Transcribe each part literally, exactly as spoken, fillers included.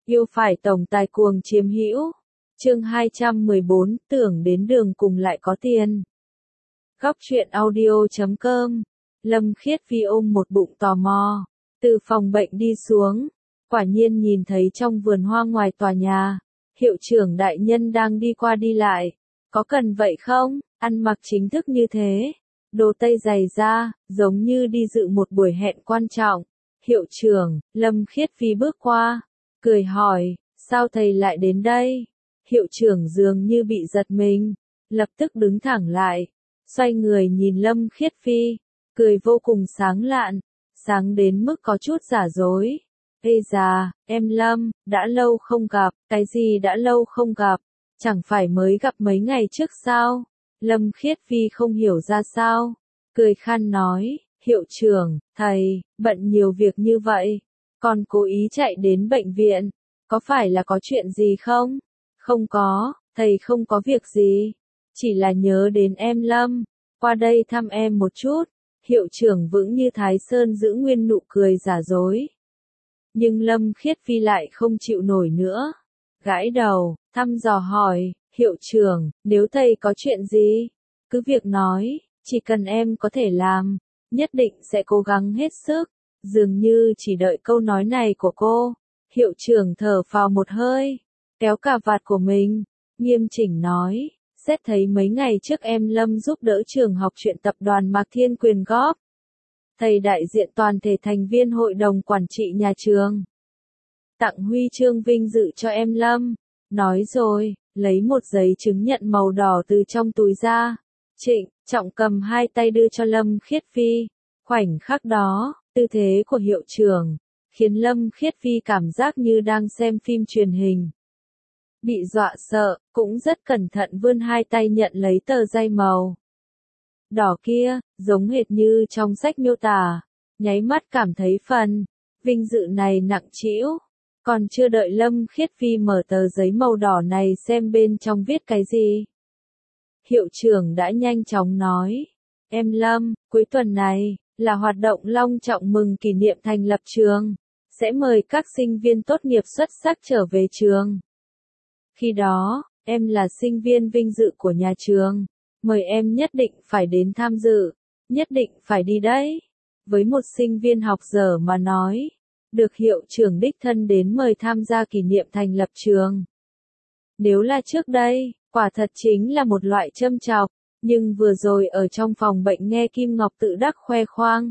Yêu phải tổng tài cuồng chiếm hữu. Chương hai trăm mười bốn, tưởng đến đường cùng lại có tiền. Góc truyện audio chấm com. Lâm Khiết Phi ôm một bụng tò mò, từ phòng bệnh đi xuống, quả nhiên nhìn thấy trong vườn hoa ngoài tòa nhà, hiệu trưởng đại nhân đang đi qua đi lại. Có cần vậy không? Ăn mặc chính thức như thế, đồ tây dày da, giống như đi dự một buổi hẹn quan trọng. Hiệu trưởng, Lâm Khiết Phi bước qua, cười hỏi, sao thầy lại đến đây? Hiệu trưởng dường như bị giật mình, lập tức đứng thẳng lại, xoay người nhìn Lâm Khiết Phi, cười vô cùng sáng lạn, sáng đến mức có chút giả dối. Ê già, em Lâm, đã lâu không gặp, cái gì đã lâu không gặp, chẳng phải mới gặp mấy ngày trước sao? Lâm Khiết Phi không hiểu ra sao, cười khan nói, hiệu trưởng, thầy, bận nhiều việc như vậy, còn cố ý chạy đến bệnh viện, có phải là có chuyện gì không? Không có, thầy không có việc gì, chỉ là nhớ đến em Lâm, qua đây thăm em một chút. Hiệu trưởng vững như Thái Sơn giữ nguyên nụ cười giả dối. Nhưng Lâm Khiết Phi lại không chịu nổi nữa. Gãi đầu, thăm dò hỏi, hiệu trưởng, nếu thầy có chuyện gì, cứ việc nói, chỉ cần em có thể làm, nhất định sẽ cố gắng hết sức. Dường như chỉ đợi câu nói này của cô, hiệu trưởng thở phào một hơi, kéo cà vạt của mình, nghiêm chỉnh nói. Xét thấy mấy ngày trước em Lâm giúp đỡ trường học chuyện tập đoàn Mạc Thiên quyền góp. Thầy đại diện toàn thể thành viên hội đồng quản trị nhà trường. Tặng huy chương vinh dự cho em Lâm. Nói rồi, lấy một giấy chứng nhận màu đỏ từ trong túi ra. Trịnh trọng cầm hai tay đưa cho Lâm Khiết Phi. Khoảnh khắc đó, tư thế của hiệu trưởng, khiến Lâm Khiết Phi cảm giác như đang xem phim truyền hình. Bị dọa sợ, cũng rất cẩn thận vươn hai tay nhận lấy tờ giấy màu đỏ kia, giống hệt như trong sách miêu tả, nháy mắt cảm thấy phần vinh dự này nặng trĩu. Còn chưa đợi Lâm Khiết Phi mở tờ giấy màu đỏ này xem bên trong viết cái gì, hiệu trưởng đã nhanh chóng nói, em Lâm, cuối tuần này là hoạt động long trọng mừng kỷ niệm thành lập trường, sẽ mời các sinh viên tốt nghiệp xuất sắc trở về trường. Khi đó, em là sinh viên vinh dự của nhà trường, mời em nhất định phải đến tham dự, nhất định phải đi đấy. Với một sinh viên học dở mà nói, được hiệu trưởng đích thân đến mời tham gia kỷ niệm thành lập trường. Nếu là trước đây, quả thật chính là một loại châm chọc, nhưng vừa rồi ở trong phòng bệnh nghe Kim Ngọc tự đắc khoe khoang.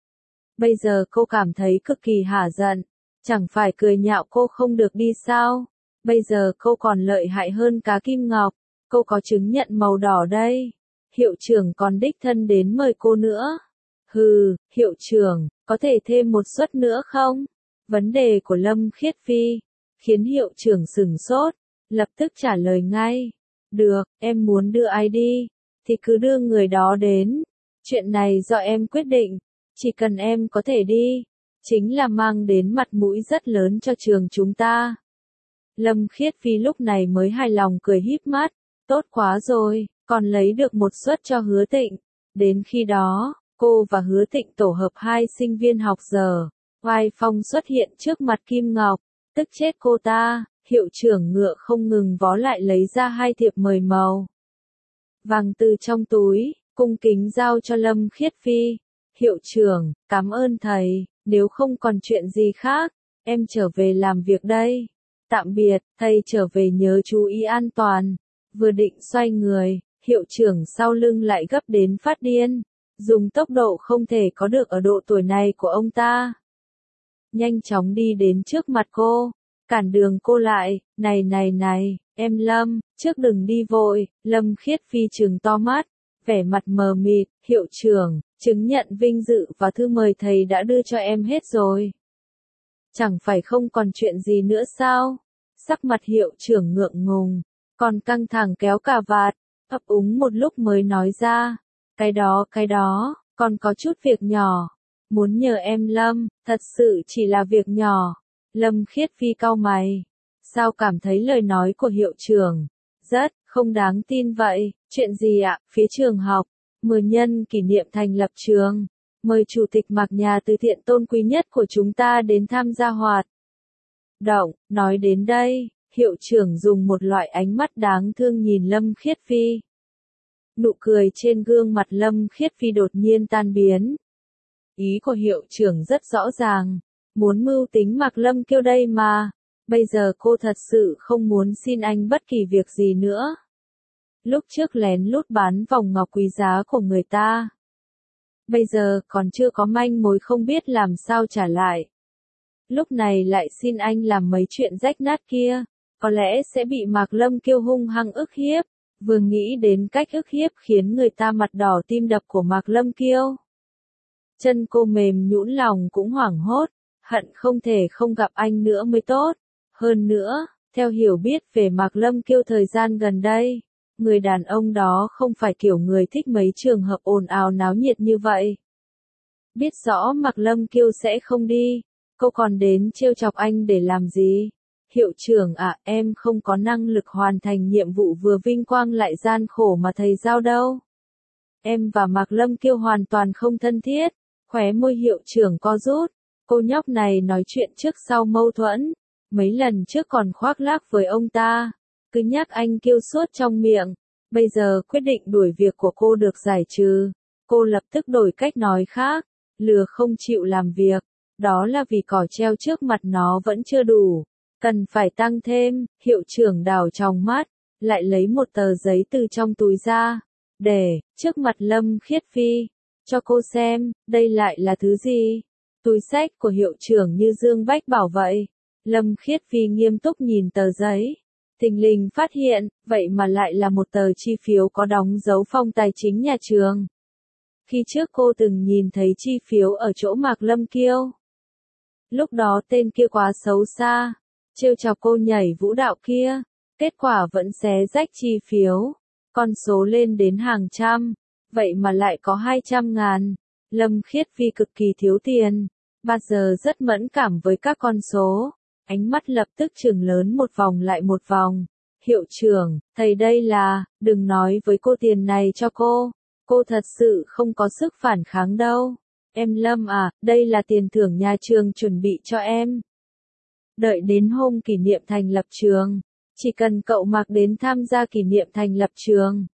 Bây giờ cô cảm thấy cực kỳ hả giận, chẳng phải cười nhạo cô không được đi sao? Bây giờ cô còn lợi hại hơn cả Kim Ngọc, cô có chứng nhận màu đỏ đây. Hiệu trưởng còn đích thân đến mời cô nữa. Hừ, hiệu trưởng, có thể thêm một suất nữa không? Vấn đề của Lâm Khiết Phi, khiến hiệu trưởng sửng sốt, lập tức trả lời ngay. Được, em muốn đưa ai đi, thì cứ đưa người đó đến. Chuyện này do em quyết định, chỉ cần em có thể đi, chính là mang đến mặt mũi rất lớn cho trường chúng ta. Lâm Khiết Phi lúc này mới hài lòng cười híp mắt, tốt quá rồi, còn lấy được một suất cho Hứa Tịnh. Đến khi đó, cô và Hứa Tịnh tổ hợp hai sinh viên học dở, oai phong xuất hiện trước mặt Kim Ngọc, tức chết cô ta. Hiệu trưởng ngựa không ngừng vó lại lấy ra hai thiệp mời màu vàng từ trong túi, cung kính giao cho Lâm Khiết Phi. Hiệu trưởng, cảm ơn thầy, nếu không còn chuyện gì khác, em trở về làm việc đây. Tạm biệt, thầy trở về nhớ chú ý an toàn. Vừa định xoay người, hiệu trưởng sau lưng lại gấp đến phát điên, dùng tốc độ không thể có được ở độ tuổi này của ông ta. Nhanh chóng đi đến trước mặt cô, cản đường cô lại, này này này, em Lâm, trước đừng đi vội. Lâm Khiết Phi trừng to mắt, vẻ mặt mờ mịt, hiệu trưởng, chứng nhận vinh dự và thư mời thầy đã đưa cho em hết rồi. Chẳng phải không còn chuyện gì nữa sao? Sắc mặt hiệu trưởng ngượng ngùng, còn căng thẳng kéo cà vạt, ấp úng một lúc mới nói ra, cái đó cái đó, còn có chút việc nhỏ, muốn nhờ em Lâm, thật sự chỉ là việc nhỏ. Lâm Khiết Phi cau mày, sao cảm thấy lời nói của hiệu trưởng rất không đáng tin vậy? Chuyện gì ạ? Phía trường học, mười nhân kỷ niệm thành lập trường, mời chủ tịch Mạc nhà từ thiện tôn quý nhất của chúng ta đến tham gia hoạt động, nói đến đây, hiệu trưởng dùng một loại ánh mắt đáng thương nhìn Lâm Khiết Phi. Nụ cười trên gương mặt Lâm Khiết Phi đột nhiên tan biến. Ý của hiệu trưởng rất rõ ràng, muốn mưu tính Mạc Lâm Kiêu đây mà, bây giờ cô thật sự không muốn xin anh bất kỳ việc gì nữa. Lúc trước lén lút bán vòng ngọc quý giá của người ta. Bây giờ còn chưa có manh mối không biết làm sao trả lại. Lúc này lại xin anh làm mấy chuyện rách nát kia, có lẽ sẽ bị Mạc Lâm Kiêu hung hăng ức hiếp. Vừa nghĩ đến cách ức hiếp khiến người ta mặt đỏ tim đập của Mạc Lâm Kiêu. Chân cô mềm nhũn lòng cũng hoảng hốt, hận không thể không gặp anh nữa mới tốt. Hơn nữa, theo hiểu biết về Mạc Lâm Kiêu thời gian gần đây, người đàn ông đó không phải kiểu người thích mấy trường hợp ồn ào náo nhiệt như vậy. Biết rõ Mạc Lâm Kiêu sẽ không đi, cô còn đến trêu chọc anh để làm gì? Hiệu trưởng ạ, à, em không có năng lực hoàn thành nhiệm vụ vừa vinh quang lại gian khổ mà thầy giao đâu. Em và Mạc Lâm Kiêu hoàn toàn không thân thiết, khóe môi hiệu trưởng co rút. Cô nhóc này nói chuyện trước sau mâu thuẫn, mấy lần trước còn khoác lác với ông ta, cứ nhắc anh Kiêu suốt trong miệng. Bây giờ quyết định đuổi việc của cô được giải trừ, cô lập tức đổi cách nói khác, lừa không chịu làm việc, đó là vì cỏ treo trước mặt nó vẫn chưa đủ. Cần phải tăng thêm, hiệu trưởng đảo trong mắt, lại lấy một tờ giấy từ trong túi ra, để, trước mặt Lâm Khiết Phi, cho cô xem, đây lại là thứ gì? Túi xách của hiệu trưởng như Dương Bách Bảo vậy. Lâm Khiết Phi nghiêm túc nhìn tờ giấy, thình lình phát hiện, vậy mà lại là một tờ chi phiếu có đóng dấu phòng tài chính nhà trường. Khi trước cô từng nhìn thấy chi phiếu ở chỗ Mạc Lâm Kiêu. Lúc đó tên kia quá xấu xa. Trêu chọc cô nhảy vũ đạo kia, kết quả vẫn xé rách chi phiếu, con số lên đến hàng trăm, vậy mà lại có hai trăm ngàn. Lâm Khiết Phi cực kỳ thiếu tiền, bao giờ rất mẫn cảm với các con số, ánh mắt lập tức trừng lớn một vòng lại một vòng. Hiệu trưởng, thầy đây là, đừng nói với cô tiền này cho cô, cô thật sự không có sức phản kháng đâu. Em Lâm à, đây là tiền thưởng nhà trường chuẩn bị cho em. Đợi đến hôm kỷ niệm thành lập trường, chỉ cần cậu Mạc đến tham gia kỷ niệm thành lập trường.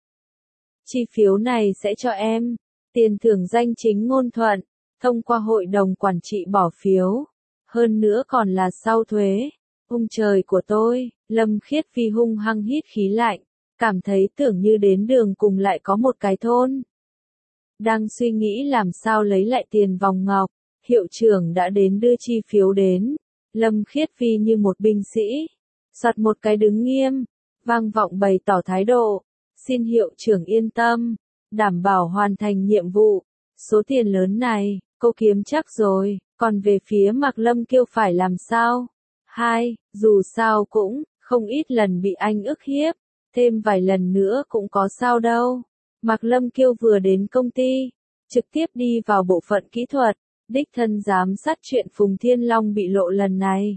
Chi phiếu này sẽ cho em, tiền thưởng danh chính ngôn thuận, thông qua hội đồng quản trị bỏ phiếu, hơn nữa còn là sau thuế. Ung trời của tôi, Lâm Khiết Phi hung hăng hít khí lạnh, cảm thấy tưởng như đến đường cùng lại có một cái thôn. Đang suy nghĩ làm sao lấy lại tiền vòng ngọc, hiệu trưởng đã đến đưa chi phiếu đến. Lâm Khiết Phi như một binh sĩ, soạt một cái đứng nghiêm, vang vọng bày tỏ thái độ, xin hiệu trưởng yên tâm, đảm bảo hoàn thành nhiệm vụ, số tiền lớn này, cô kiếm chắc rồi, còn về phía Mạc Lâm Kiêu phải làm sao? Hai, dù sao cũng, không ít lần bị anh ức hiếp, thêm vài lần nữa cũng có sao đâu. Mạc Lâm Kiêu vừa đến công ty, trực tiếp đi vào bộ phận kỹ thuật. Đích thân giám sát chuyện Phùng Thiên Long bị lộ lần này.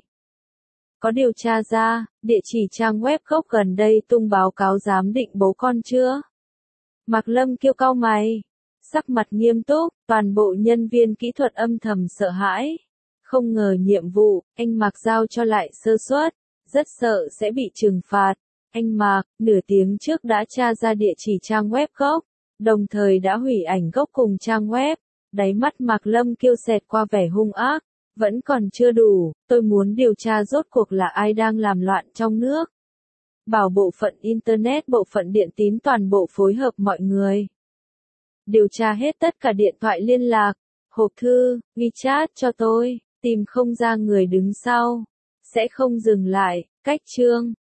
Có điều tra ra, địa chỉ trang web gốc gần đây tung báo cáo giám định bố con chưa? Mạc Lâm Kiêu cau mày, sắc mặt nghiêm túc, toàn bộ nhân viên kỹ thuật âm thầm sợ hãi. Không ngờ nhiệm vụ, anh Mạc giao cho lại sơ suất, rất sợ sẽ bị trừng phạt. Anh Mạc, nửa tiếng trước đã tra ra địa chỉ trang web gốc, đồng thời đã hủy ảnh gốc cùng trang web. Đáy mắt Mạc Lâm Kiêu xẹt qua vẻ hung ác, vẫn còn chưa đủ, tôi muốn điều tra rốt cuộc là ai đang làm loạn trong nước. Bảo bộ phận Internet bộ phận điện tín toàn bộ phối hợp mọi người. Điều tra hết tất cả điện thoại liên lạc, hộp thư, WeChat cho tôi, tìm không ra người đứng sau. Sẽ không dừng lại, cách chương.